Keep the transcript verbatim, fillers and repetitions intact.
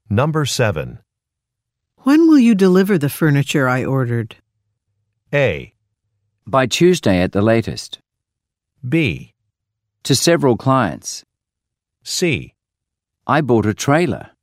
Number seven. When will you deliver the furniture I ordered? A. By Tuesday at the latest. B. To several clients. C. I bought a trailer.